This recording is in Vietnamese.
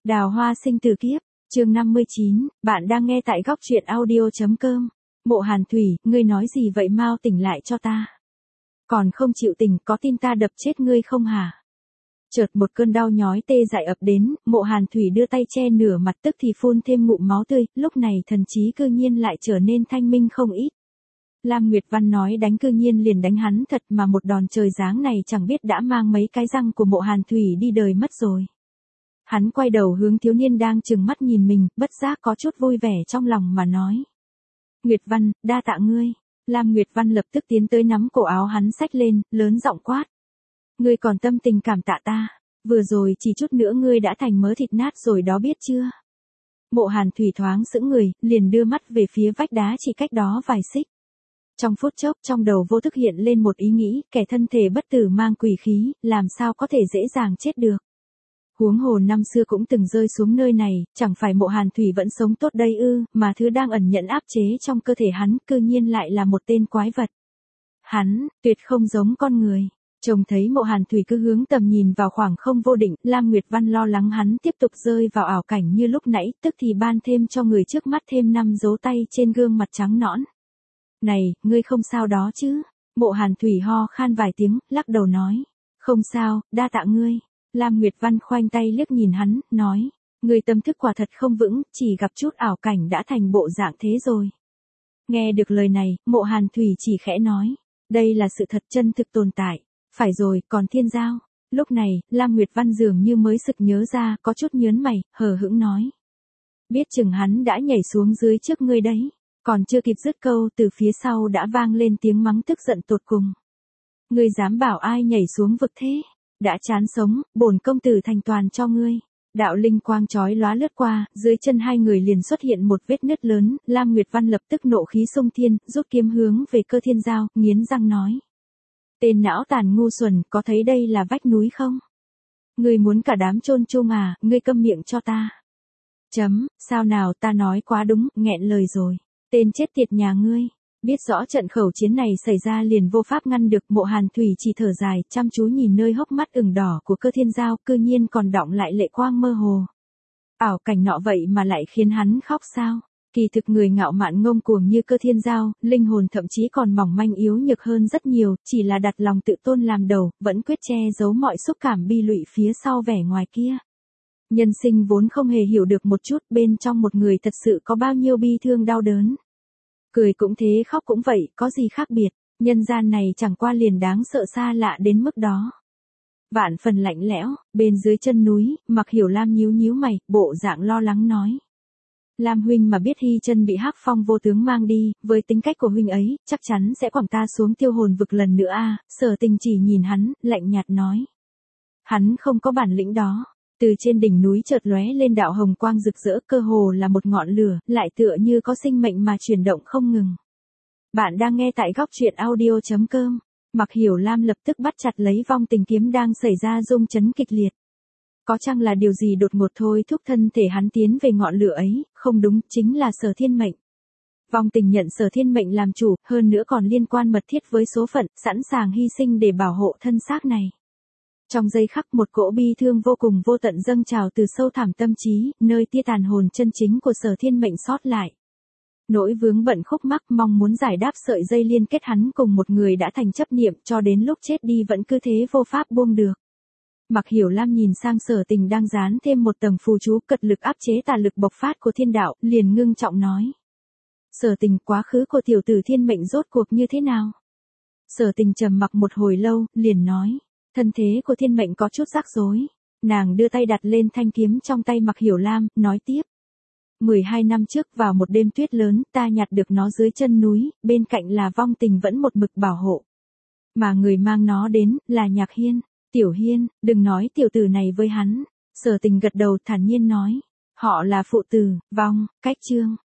Đào hoa sinh từ kiếp, chương 59, bạn đang nghe tại góc truyện audio.com. Mộ Hàn Thủy, ngươi nói gì vậy, mau tỉnh lại cho ta. Còn không chịu tỉnh, có tin ta đập chết ngươi không hả? Chợt một cơn đau nhói tê dại ập đến, Mộ Hàn Thủy đưa tay che nửa mặt tức thì phun thêm ngụm máu tươi, lúc này thần trí cư nhiên lại trở nên thanh minh không ít. Lam Nguyệt Văn nói đánh cư nhiên liền đánh hắn thật, mà một đòn trời giáng này chẳng biết đã mang mấy cái răng của Mộ Hàn Thủy đi đời mất rồi. Hắn quay đầu hướng thiếu niên đang trừng mắt nhìn mình, bất giác có chút vui vẻ trong lòng mà nói. Nguyệt Văn, đa tạ ngươi. Lam Nguyệt Văn lập tức tiến tới nắm cổ áo hắn xách lên, lớn giọng quát. Ngươi còn tâm tình cảm tạ ta, vừa rồi chỉ chút nữa ngươi đã thành mớ thịt nát rồi đó biết chưa? Mộ Hàn Thủy thoáng sững người, liền đưa mắt về phía vách đá chỉ cách đó vài xích. Trong phút chốc trong đầu vô thức hiện lên một ý nghĩ, kẻ thân thể bất tử mang quỷ khí, làm sao có thể dễ dàng chết được. Huống hồ năm xưa cũng từng rơi xuống nơi này, chẳng phải Mộ Hàn Thủy vẫn sống tốt đây ư, mà thứ đang ẩn nhẫn áp chế trong cơ thể hắn, cư nhiên lại là một tên quái vật. Hắn, tuyệt không giống con người. Trông thấy Mộ Hàn Thủy cứ hướng tầm nhìn vào khoảng không vô định, Lam Nguyệt Văn lo lắng hắn tiếp tục rơi vào ảo cảnh như lúc nãy, tức thì ban thêm cho người trước mắt thêm 5 dấu tay trên gương mặt trắng nõn. Này, ngươi không sao đó chứ? Mộ Hàn Thủy ho khan vài tiếng, lắc đầu nói. Không sao, đa tạ ngươi. Lam Nguyệt Văn khoanh tay liếc nhìn hắn, nói. Ngươi tâm thức quả thật không vững, chỉ gặp chút ảo cảnh đã thành bộ dạng thế rồi. Nghe được lời này, Mộ Hàn Thủy chỉ khẽ nói. Đây là sự thật chân thực tồn tại. Phải rồi, còn Thiên Giao. Lúc này, Lam Nguyệt Văn dường như mới sực nhớ ra, có chút nhớn mày, hờ hững nói. Biết chừng hắn đã nhảy xuống dưới trước ngươi đấy. Còn chưa kịp dứt câu, từ phía sau đã vang lên tiếng mắng tức giận tột cùng. Ngươi dám bảo ai nhảy xuống vực thế? Đã chán sống, bổn công tử thành toàn cho ngươi. Đạo linh quang chói lóa lướt qua, dưới chân hai người liền xuất hiện một vết nứt lớn, Lam Nguyệt Văn lập tức nộ khí xung thiên, rút kiếm hướng về Cơ Thiên Giao, nghiến răng nói. Tên não tàn ngu xuẩn, có thấy đây là vách núi không? Ngươi muốn cả đám chôn chung à, ngươi câm miệng cho ta. Sao nào, ta nói quá đúng, nghẹn lời rồi. Tên chết tiệt nhà ngươi, biết rõ trận khẩu chiến này xảy ra liền vô pháp ngăn được. Mộ Hàn Thủy chỉ thở dài, chăm chú nhìn nơi hốc mắt ửng đỏ của Cơ Thiên Giao, cư nhiên còn đọng lại lệ quang mơ hồ. Ảo cảnh nọ vậy mà lại khiến hắn khóc sao? Kỳ thực người ngạo mạn ngông cuồng như Cơ Thiên Giao, linh hồn thậm chí còn mỏng manh yếu nhược hơn rất nhiều, chỉ là đặt lòng tự tôn làm đầu, vẫn quyết che giấu mọi xúc cảm bi lụy phía sau vẻ ngoài kia. Nhân sinh vốn không hề hiểu được một chút bên trong một người thật sự có bao nhiêu bi thương đau đớn. Cười cũng thế, khóc cũng vậy, có gì khác biệt, nhân gian này chẳng qua liền đáng sợ xa lạ đến mức đó. Vạn phần lạnh lẽo, bên dưới chân núi, Mặc Hiểu Lam nhíu nhíu mày, bộ dạng lo lắng nói. Lam huynh mà biết Hy Chân bị Hắc Phong vô tướng mang đi, với tính cách của huynh ấy, chắc chắn sẽ quẳng ta xuống Tiêu Hồn vực lần nữa a. Sở Tình chỉ nhìn hắn, lạnh nhạt nói. Hắn không có bản lĩnh đó. Từ trên đỉnh núi chợt lóe lên đạo hồng quang rực rỡ, cơ hồ là một ngọn lửa, lại tựa như có sinh mệnh mà chuyển động không ngừng. Bạn đang nghe tại góc truyện audio.com. Mặc Hiểu Lam lập tức bắt chặt lấy vong tình kiếm đang xảy ra rung chấn kịch liệt. Có chăng là điều gì đột ngột thôi thúc thân thể hắn tiến về ngọn lửa ấy, không đúng, chính là Sở Thiên Mệnh. Vong tình nhận Sở Thiên Mệnh làm chủ, hơn nữa còn liên quan mật thiết với số phận, sẵn sàng hy sinh để bảo hộ thân xác này. Trong giây khắc một cỗ bi thương vô cùng vô tận dâng trào từ sâu thẳm tâm trí, nơi tia tàn hồn chân chính của Sở Thiên Mệnh sót lại. Nỗi vướng bận khúc mắc mong muốn giải đáp sợi dây liên kết hắn cùng một người đã thành chấp niệm cho đến lúc chết đi vẫn cứ thế vô pháp buông được. Mặc Hiểu Lam nhìn sang Sở Tình đang dán thêm một tầng phù chú cật lực áp chế tà lực bộc phát của thiên đạo, liền ngưng trọng nói. Sở Tình, quá khứ của tiểu tử Thiên Mệnh rốt cuộc như thế nào? Sở Tình trầm mặc một hồi lâu, liền nói. Thân thế của Thiên Mệnh có chút rắc rối. Nàng đưa tay đặt lên thanh kiếm trong tay Mặc Hiểu Lam, nói tiếp. 12 năm trước vào một đêm tuyết lớn, ta nhặt được nó dưới chân núi, bên cạnh là vong tình vẫn một mực bảo hộ. Mà người mang nó đến, là Nhạc Hiên. Tiểu Hiên, đừng nói tiểu tử này với hắn. Sở Tình gật đầu thản nhiên nói. Họ là phụ tử, vong, cách chương.